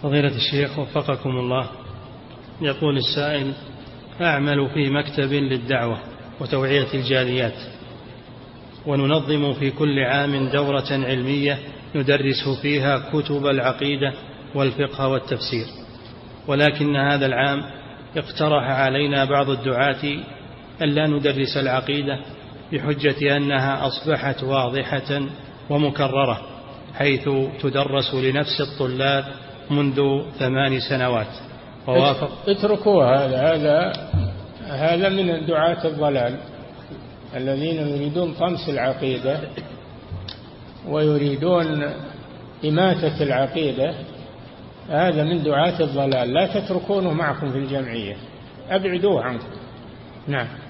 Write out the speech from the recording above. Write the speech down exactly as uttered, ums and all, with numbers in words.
فضيلة الشيخ وفقكم الله، يقول السائل: أعمل في مكتب للدعوة وتوعية الجاليات، وننظم في كل عام دورة علمية ندرس فيها كتب العقيدة والفقه والتفسير، ولكن هذا العام اقترح علينا بعض الدعاة ألا ندرس العقيدة بحجة أنها أصبحت واضحة ومكررة، حيث تدرس لنفس الطلاب منذ ثمان سنوات. ووافق. اتركوا هذا هذا هذا من دعاة الضلال الذين يريدون طمس العقيدة ويريدون إماتة العقيدة. هذا من دعاة الضلال، لا تتركونه معكم في الجمعية، أبعدوه عنكم. نعم.